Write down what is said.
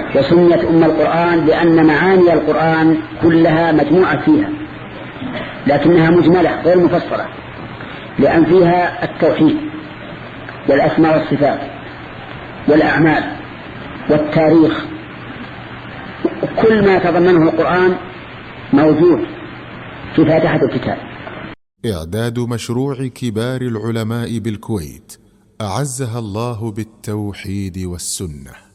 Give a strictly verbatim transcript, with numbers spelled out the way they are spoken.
وسميت أم القرآن لأن معاني القرآن كلها مجموعة فيها، لكنها مجملة غير مفصلة، لأن فيها التوحيد والأسماء والصفات والأعمال والتاريخ، كل ما تضمنه القرآن موجود في فاتحة الكتاب. إعداد مشروع كبار العلماء بالكويت أعزها الله بالتوحيد والسنة.